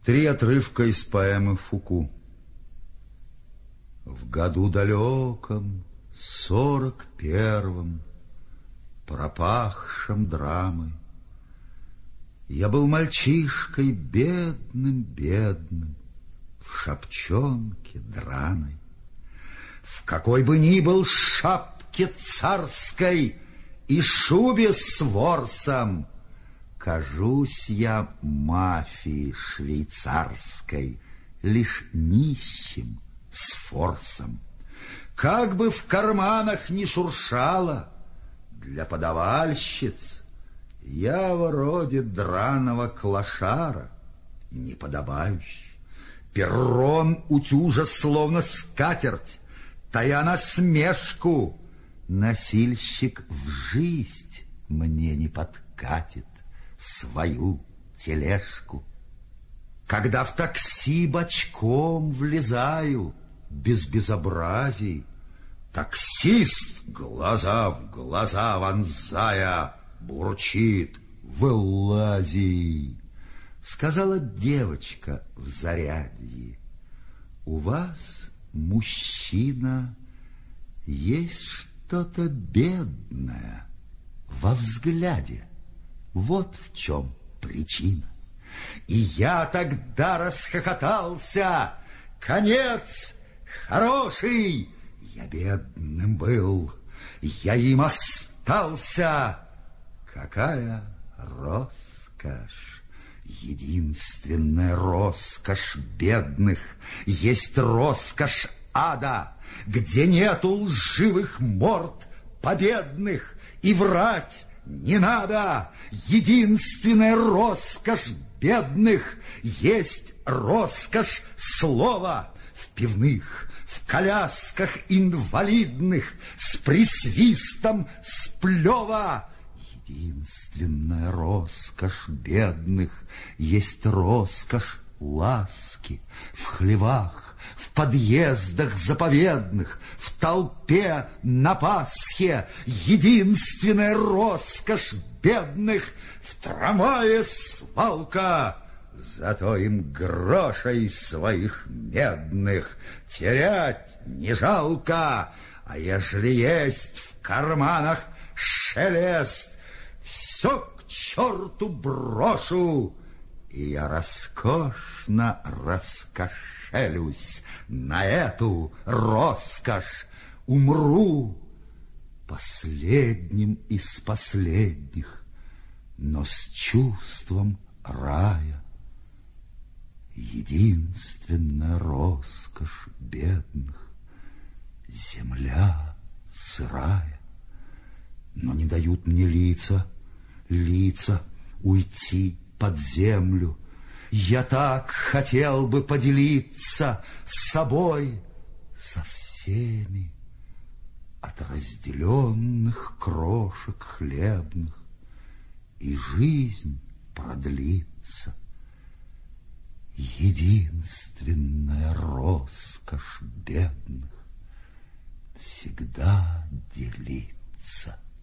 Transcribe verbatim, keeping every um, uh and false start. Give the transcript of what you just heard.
Три отрывка из поэмы Фуку. В году далеком, сорок первом, пропахшем драмой, я был мальчишкой бедным-бедным, в шапчонке драной. В какой бы ни был шапке царской и шубе с ворсом, кажусь я мафии швейцарской, лишь нищим с форсом. Как бы в карманах ни шуршало, для подавальщиц я вроде драного клошара, неподобающий. Перрон утюжа словно скатерть, тая насмешку, носильщик в жизнь мне не подкатит свою тележку. Когда в такси бочком влезаю, без безобразий, таксист, глаза в глаза вонзая, бурчит: «Вылази!» Сказала девочка в зарядье: «У вас, мужчина, есть что-то бедное во взгляде. Вот в чем причина». И я тогда расхохотался. Конец хороший. Я бедным был, я им остался. Какая роскошь! Единственная роскошь бедных есть роскошь ада, где нету лживых морд победных, и врать не надо. Единственная роскошь бедных есть роскошь слова. В пивных, в колясках инвалидных, с присвистом сплёва. Единственная роскошь бедных есть роскошь ласки в хлевах, в подъездах заповедных, в толпе на Пасхе. Единственная роскошь бедных в трамвае свалка. Зато им грошей своих медных терять не жалко. А ежели есть в карманах шелест, все к черту брошу, и я роскошно раскошелюсь на эту роскошь. Умру последним из последних, но с чувством рая. Единственная роскошь бедных — земля сырая. Но не дают мне лица, лица уйти под землю. Я так хотел бы поделиться с собой, со всеми, от разделенных крошек хлебных, и жизнь продлится. Единственная роскошь бедных всегда делиться.